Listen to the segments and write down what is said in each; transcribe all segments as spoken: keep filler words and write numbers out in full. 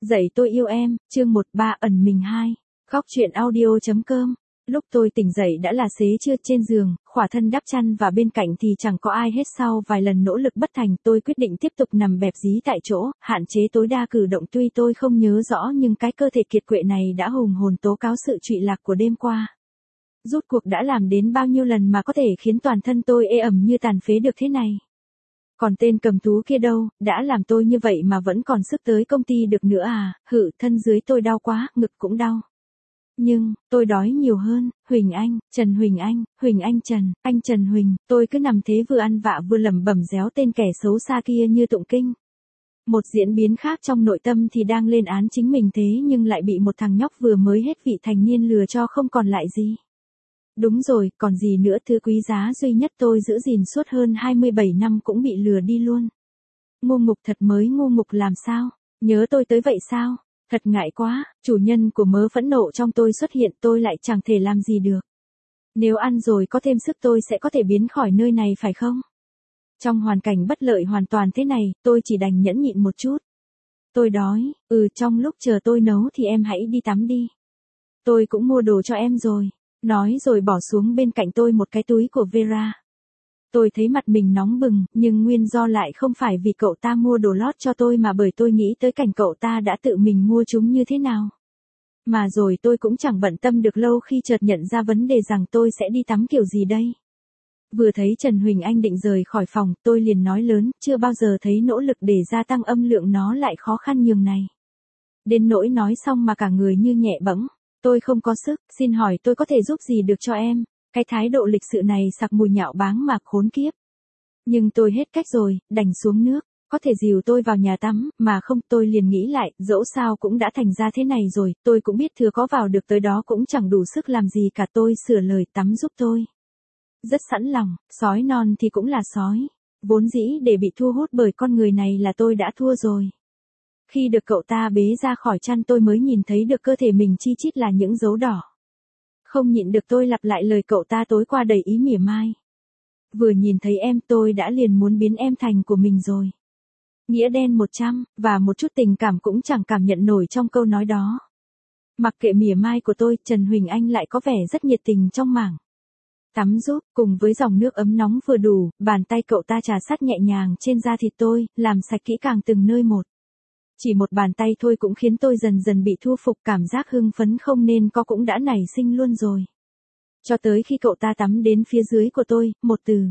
Dạy tôi yêu em, chương một ba ẩn mình hai. Góc truyện audio.com. Lúc tôi tỉnh dậy đã là xế trưa, trên giường, khỏa thân đắp chăn và bên cạnh thì chẳng có ai hết. Sau vài lần nỗ lực bất thành, tôi quyết định tiếp tục nằm bẹp dí tại chỗ, hạn chế tối đa cử động. Tuy tôi không nhớ rõ nhưng cái cơ thể kiệt quệ này đã hùng hồn tố cáo sự trụy lạc của đêm qua. Rút cuộc đã làm đến bao nhiêu lần mà có thể khiến toàn thân tôi ê ẩm như tàn phế được thế này. Còn tên cầm thú kia đâu, đã làm tôi như vậy mà vẫn còn sức tới công ty được nữa à, hự, thân dưới tôi đau quá, ngực cũng đau. Nhưng, tôi đói nhiều hơn. Huỳnh Anh, Trần Huỳnh Anh, Huỳnh Anh Trần, anh Trần Huỳnh, tôi cứ nằm thế vừa ăn vạ vừa lẩm bẩm réo tên kẻ xấu xa kia như tụng kinh. Một diễn biến khác trong nội tâm thì đang lên án chính mình thế nhưng lại bị một thằng nhóc vừa mới hết vị thành niên lừa cho không còn lại gì. Đúng rồi, còn gì nữa, thứ quý giá duy nhất tôi giữ gìn suốt hơn hai mươi bảy năm cũng bị lừa đi luôn. Ngu ngục thật, mới ngu ngục làm sao? Nhớ tôi tới vậy sao? Thật ngại quá, chủ nhân của mớ phẫn nộ trong tôi xuất hiện, tôi lại chẳng thể làm gì được. Nếu ăn rồi có thêm sức tôi sẽ có thể biến khỏi nơi này phải không? Trong hoàn cảnh bất lợi hoàn toàn thế này, tôi chỉ đành nhẫn nhịn một chút. Tôi đói, ừ trong lúc chờ tôi nấu thì em hãy đi tắm đi. Tôi cũng mua đồ cho em rồi. Nói rồi bỏ xuống bên cạnh tôi một cái túi của Vera. Tôi thấy mặt mình nóng bừng, nhưng nguyên do lại không phải vì cậu ta mua đồ lót cho tôi mà bởi tôi nghĩ tới cảnh cậu ta đã tự mình mua chúng như thế nào. Mà rồi tôi cũng chẳng bận tâm được lâu khi chợt nhận ra vấn đề rằng tôi sẽ đi tắm kiểu gì đây. Vừa thấy Trần Huỳnh Anh định rời khỏi phòng, tôi liền nói lớn, chưa bao giờ thấy nỗ lực để gia tăng âm lượng nó lại khó khăn nhường này. Đến nỗi nói xong mà cả người như nhẹ bẫng. Tôi không có sức, xin hỏi tôi có thể giúp gì được cho em? Cái thái độ lịch sự này sặc mùi nhạo báng mà khốn kiếp. Nhưng tôi hết cách rồi, đành xuống nước. Có thể dìu tôi vào nhà tắm, mà không, tôi liền nghĩ lại, dẫu sao cũng đã thành ra thế này rồi, tôi cũng biết thừa có vào được tới đó cũng chẳng đủ sức làm gì cả. Tôi sửa lời, tắm giúp tôi. Rất sẵn lòng, sói non thì cũng là sói. Vốn dĩ để bị thu hút bởi con người này là tôi đã thua rồi. Khi được cậu ta bế ra khỏi chăn tôi mới nhìn thấy được cơ thể mình chi chít là những dấu đỏ. Không nhịn được tôi lặp lại lời cậu ta tối qua đầy ý mỉa mai. Vừa nhìn thấy em tôi đã liền muốn biến em thành của mình rồi. Nghĩa đen một trăm, và một chút tình cảm cũng chẳng cảm nhận nổi trong câu nói đó. Mặc kệ mỉa mai của tôi, Trần Huỳnh Anh lại có vẻ rất nhiệt tình trong mảng tắm giúp, cùng với dòng nước ấm nóng vừa đủ, bàn tay cậu ta trà sát nhẹ nhàng trên da thịt tôi, làm sạch kỹ càng từng nơi một. Chỉ một bàn tay thôi cũng khiến tôi dần dần bị thu phục, cảm giác hưng phấn không nên có cũng đã nảy sinh luôn rồi. Cho tới khi cậu ta tắm đến phía dưới của tôi, một từ.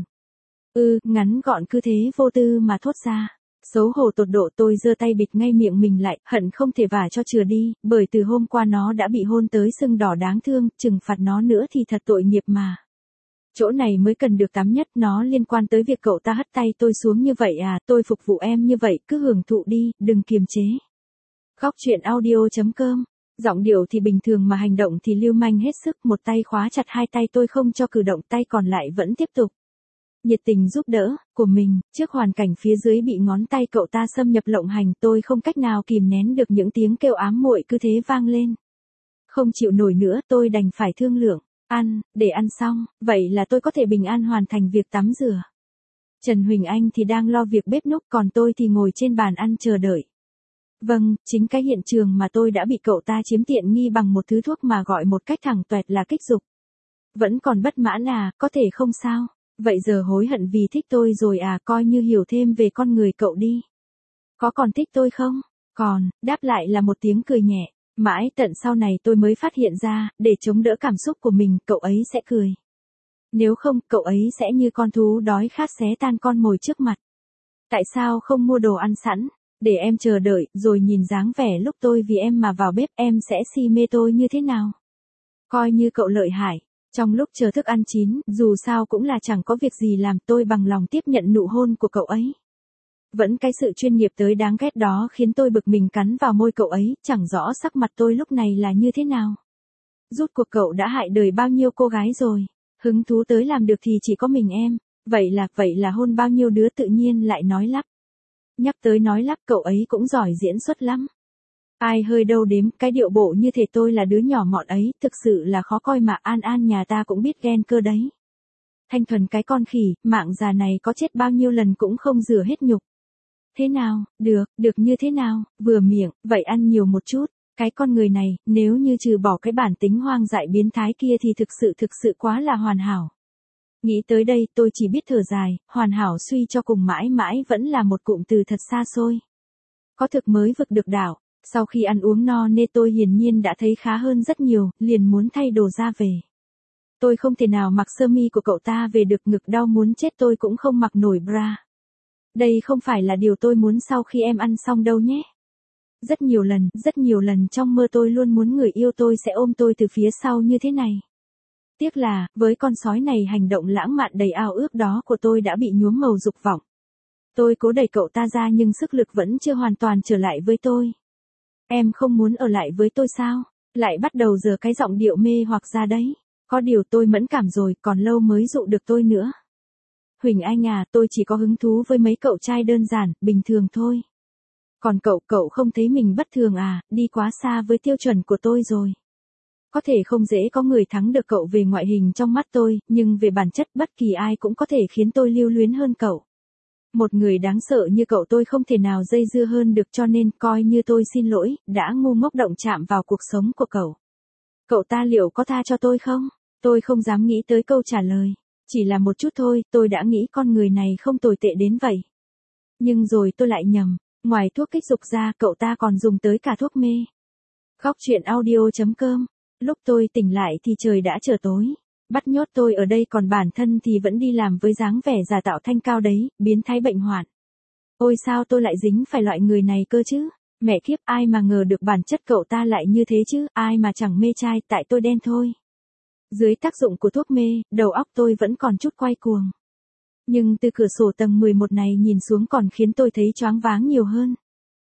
Ừ, ngắn gọn cứ thế vô tư mà thốt ra. Xấu hổ tột độ, tôi giơ tay bịt ngay miệng mình lại, hận không thể vả cho chừa đi, bởi từ hôm qua nó đã bị hôn tới sưng đỏ đáng thương, trừng phạt nó nữa thì thật tội nghiệp mà. Chỗ này mới cần được tắm nhất, nó liên quan tới việc cậu ta hất tay tôi xuống như vậy à, tôi phục vụ em như vậy, cứ hưởng thụ đi, đừng kiềm chế. Góc truyện audio.com. Giọng điệu thì bình thường mà hành động thì lưu manh hết sức, một tay khóa chặt hai tay tôi không cho cử động, tay còn lại vẫn tiếp tục nhiệt tình giúp đỡ của mình. Trước hoàn cảnh phía dưới bị ngón tay cậu ta xâm nhập lộng hành, tôi không cách nào kìm nén được những tiếng kêu ám muội cứ thế vang lên. Không chịu nổi nữa, tôi đành phải thương lượng. Ăn, để ăn xong, vậy là tôi có thể bình an hoàn thành việc tắm rửa. Trần Huỳnh Anh thì đang lo việc bếp núc, còn tôi thì ngồi trên bàn ăn chờ đợi. Vâng, chính cái hiện trường mà tôi đã bị cậu ta chiếm tiện nghi bằng một thứ thuốc mà gọi một cách thẳng toẹt là kích dục. Vẫn còn bất mãn à, có thể không sao? Vậy giờ hối hận vì thích tôi rồi à, coi như hiểu thêm về con người cậu đi. Có còn thích tôi không? Còn, đáp lại là một tiếng cười nhẹ. Mãi tận sau này tôi mới phát hiện ra, để chống đỡ cảm xúc của mình, cậu ấy sẽ cười. Nếu không, cậu ấy sẽ như con thú đói khát xé tan con mồi trước mặt. Tại sao không mua đồ ăn sẵn, để em chờ đợi, rồi nhìn dáng vẻ lúc tôi vì em mà vào bếp, em sẽ si mê tôi như thế nào? Coi như cậu lợi hại. Trong lúc chờ thức ăn chín, dù sao cũng là chẳng có việc gì làm, tôi bằng lòng tiếp nhận nụ hôn của cậu ấy. Vẫn cái sự chuyên nghiệp tới đáng ghét đó khiến tôi bực mình cắn vào môi cậu ấy, chẳng rõ sắc mặt tôi lúc này là như thế nào. Rút cuộc cậu đã hại đời bao nhiêu cô gái rồi, hứng thú tới làm được thì chỉ có mình em, vậy là, vậy là hôn bao nhiêu đứa, tự nhiên lại nói lắp. Nhắc tới nói lắp, cậu ấy cũng giỏi diễn xuất lắm. Ai hơi đâu đếm, cái điệu bộ như thể tôi là đứa nhỏ mọn ấy, thực sự là khó coi mà. An An nhà ta cũng biết ghen cơ đấy. Thanh thuần cái con khỉ, mạng già này có chết bao nhiêu lần cũng không rửa hết nhục. Thế nào, được, được như thế nào, vừa miệng, vậy ăn nhiều một chút. Cái con người này, nếu như trừ bỏ cái bản tính hoang dại biến thái kia thì thực sự thực sự quá là hoàn hảo. Nghĩ tới đây tôi chỉ biết thở dài, hoàn hảo suy cho cùng mãi mãi vẫn là một cụm từ thật xa xôi. Có thực mới vực được đảo, sau khi ăn uống no nê tôi hiển nhiên đã thấy khá hơn rất nhiều, liền muốn thay đồ ra về. Tôi không thể nào mặc sơ mi của cậu ta về được, ngực đau muốn chết tôi cũng không mặc nổi bra. Đây không phải là điều tôi muốn sau khi em ăn xong đâu nhé. Rất nhiều lần, rất nhiều lần trong mơ tôi luôn muốn người yêu tôi sẽ ôm tôi từ phía sau như thế này. Tiếc là, với con sói này hành động lãng mạn đầy ao ước đó của tôi đã bị nhuốm màu dục vọng. Tôi cố đẩy cậu ta ra nhưng sức lực vẫn chưa hoàn toàn trở lại với tôi. Em không muốn ở lại với tôi sao? Lại bắt đầu giờ cái giọng điệu mê hoặc ra đấy. Có điều tôi mẫn cảm rồi, còn lâu mới dụ được tôi nữa. Huỳnh Anh à, tôi chỉ có hứng thú với mấy cậu trai đơn giản, bình thường thôi. Còn cậu, cậu không thấy mình bất thường à, đi quá xa với tiêu chuẩn của tôi rồi. Có thể không dễ có người thắng được cậu về ngoại hình trong mắt tôi, nhưng về bản chất bất kỳ ai cũng có thể khiến tôi lưu luyến hơn cậu. Một người đáng sợ như cậu tôi không thể nào dây dưa hơn được, cho nên coi như tôi xin lỗi, đã ngu ngốc động chạm vào cuộc sống của cậu. Cậu ta liệu có tha cho tôi không? Tôi không dám nghĩ tới câu trả lời. Chỉ là một chút thôi, tôi đã nghĩ con người này không tồi tệ đến vậy. Nhưng rồi tôi lại nhầm, ngoài thuốc kích dục ra cậu ta còn dùng tới cả thuốc mê. Góc truyện audio chấm com. Lúc tôi tỉnh lại thì trời đã trở tối. Bắt nhốt tôi ở đây còn bản thân thì vẫn đi làm với dáng vẻ giả tạo thanh cao đấy, biến thái bệnh hoạn. Ôi sao tôi lại dính phải loại người này cơ chứ? Mẹ kiếp, ai mà ngờ được bản chất cậu ta lại như thế chứ, ai mà chẳng mê trai, tại tôi đen thôi. Dưới tác dụng của thuốc mê, đầu óc tôi vẫn còn chút quay cuồng. Nhưng từ cửa sổ tầng mười một này nhìn xuống còn khiến tôi thấy choáng váng nhiều hơn.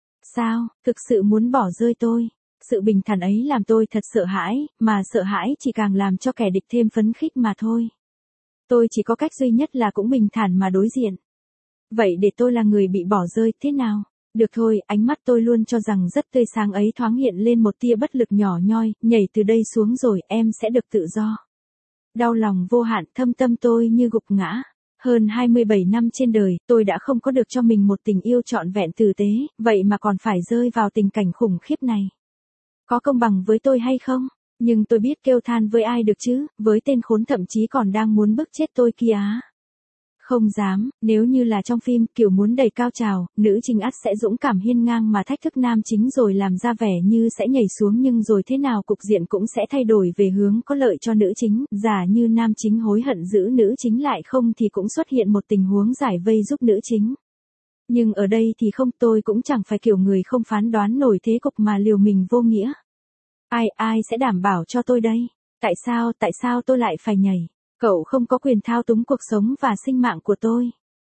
Sao, thực sự muốn bỏ rơi tôi? Sự bình thản ấy làm tôi thật sợ hãi, mà sợ hãi chỉ càng làm cho kẻ địch thêm phấn khích mà thôi. Tôi chỉ có cách duy nhất là cũng bình thản mà đối diện. Vậy để tôi là người bị bỏ rơi thế nào? Được thôi, ánh mắt tôi luôn cho rằng rất tươi sáng ấy thoáng hiện lên một tia bất lực nhỏ nhoi, nhảy từ đây xuống rồi em sẽ được tự do. Đau lòng vô hạn thâm tâm tôi như gục ngã. Hơn hai mươi bảy năm trên đời, tôi đã không có được cho mình một tình yêu trọn vẹn tử tế, vậy mà còn phải rơi vào tình cảnh khủng khiếp này. Có công bằng với tôi hay không? Nhưng tôi biết kêu than với ai được chứ, với tên khốn thậm chí còn đang muốn bức chết tôi kia á. Không dám, nếu như là trong phim, kiểu muốn đầy cao trào, nữ chính ắt sẽ dũng cảm hiên ngang mà thách thức nam chính rồi làm ra vẻ như sẽ nhảy xuống, nhưng rồi thế nào cục diện cũng sẽ thay đổi về hướng có lợi cho nữ chính, giả như nam chính hối hận giữ nữ chính lại không thì cũng xuất hiện một tình huống giải vây giúp nữ chính. Nhưng ở đây thì không, tôi cũng chẳng phải kiểu người không phán đoán nổi thế cục mà liều mình vô nghĩa. Ai, ai sẽ đảm bảo cho tôi đây? Tại sao, tại sao tôi lại phải nhảy? Cậu không có quyền thao túng cuộc sống và sinh mạng của tôi.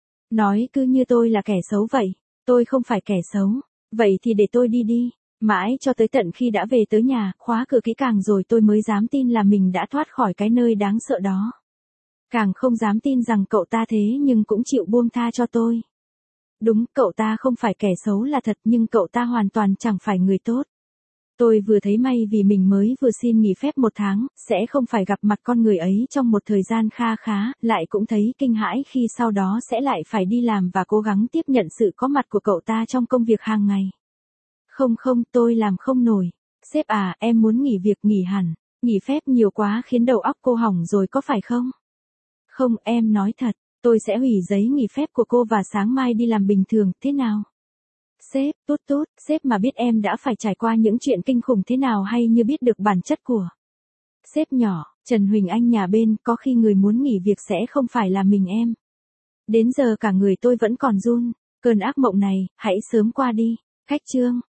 Nói cứ như tôi là kẻ xấu vậy. Tôi không phải kẻ xấu. Vậy thì để tôi đi đi. Mãi cho tới tận khi đã về tới nhà, khóa cửa kỹ càng rồi tôi mới dám tin là mình đã thoát khỏi cái nơi đáng sợ đó. Càng không dám tin rằng cậu ta thế nhưng cũng chịu buông tha cho tôi. Đúng, cậu ta không phải kẻ xấu là thật, nhưng cậu ta hoàn toàn chẳng phải người tốt. Tôi vừa thấy may vì mình mới vừa xin nghỉ phép một tháng, sẽ không phải gặp mặt con người ấy trong một thời gian kha khá, lại cũng thấy kinh hãi khi sau đó sẽ lại phải đi làm và cố gắng tiếp nhận sự có mặt của cậu ta trong công việc hàng ngày. Không không, tôi làm không nổi. Sếp à, em muốn nghỉ việc nghỉ hẳn. Nghỉ phép nhiều quá khiến đầu óc cô hỏng rồi có phải không? Không, em nói thật, tôi sẽ hủy giấy nghỉ phép của cô và sáng mai đi làm bình thường, thế nào? Sếp, tốt tốt, sếp mà biết em đã phải trải qua những chuyện kinh khủng thế nào hay như biết được bản chất của. Sếp nhỏ, Trần Huỳnh Anh nhà bên, có khi người muốn nghỉ việc sẽ không phải là mình em. Đến giờ cả người tôi vẫn còn run, cơn ác mộng này, hãy sớm qua đi. Cách chương.